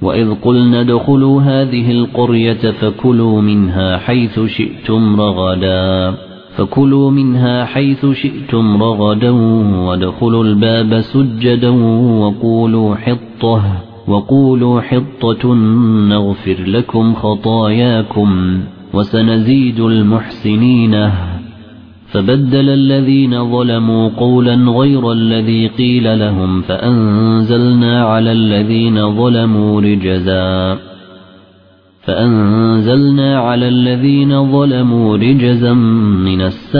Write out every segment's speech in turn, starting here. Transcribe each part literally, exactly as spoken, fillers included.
وإذ قلنا ادخلوا هذه القرية فكلوا منها حيث شئتم رغدا فكلوا منها حيث شئتم رغدا وادخلوا الباب سجدا وقولوا حطة وقولوا حطة نغفر لكم خطاياكم وسنزيد المحسنين. فبدل الذين ظلموا قولا غير الذي قيل لهم فأنزلنا على الذين ظلموا رجزا فأنزلنا على الذين ظلموا رجزا من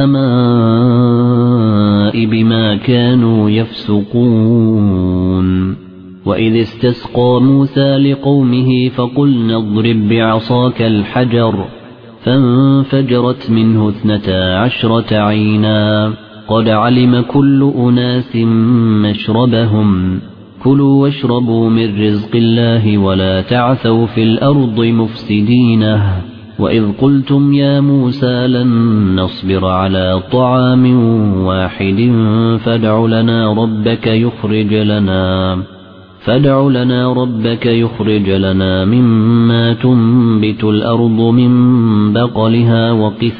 السماء بما كانوا يفسقون. وإذ استسقى موسى لقومه فقلنا اضرب بعصاك الحجر فانفجرت منه اثنتا عشرة عينا قد علم كل أناس مشربهم كلوا واشربوا من رزق الله ولا تعثوا في الأرض مفسدين. وإذ قلتم يا موسى لن نصبر على طعام واحد فادع لنا ربك يخرج لنا فادع لنا ربك يخرج لنا مما تنبت الأرض من بقلها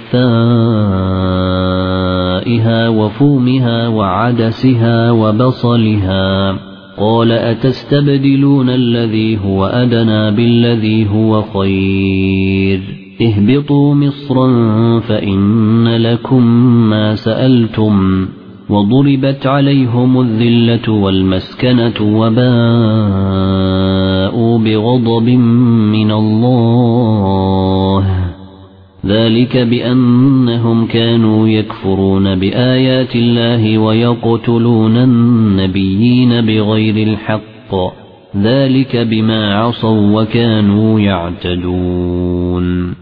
وقثائها وفومها وعدسها وبصلها قال أتستبدلون الذي هو أدنى بالذي هو خير اهبطوا مصرا فإن لكم ما سألتم وضربت عليهم الذلة والمسكنة وباءوا بغضب من الله ذلك بأنهم كانوا يكفرون بآيات الله ويقتلون النبيين بغير الحق ذلك بما عصوا وكانوا يعتدون.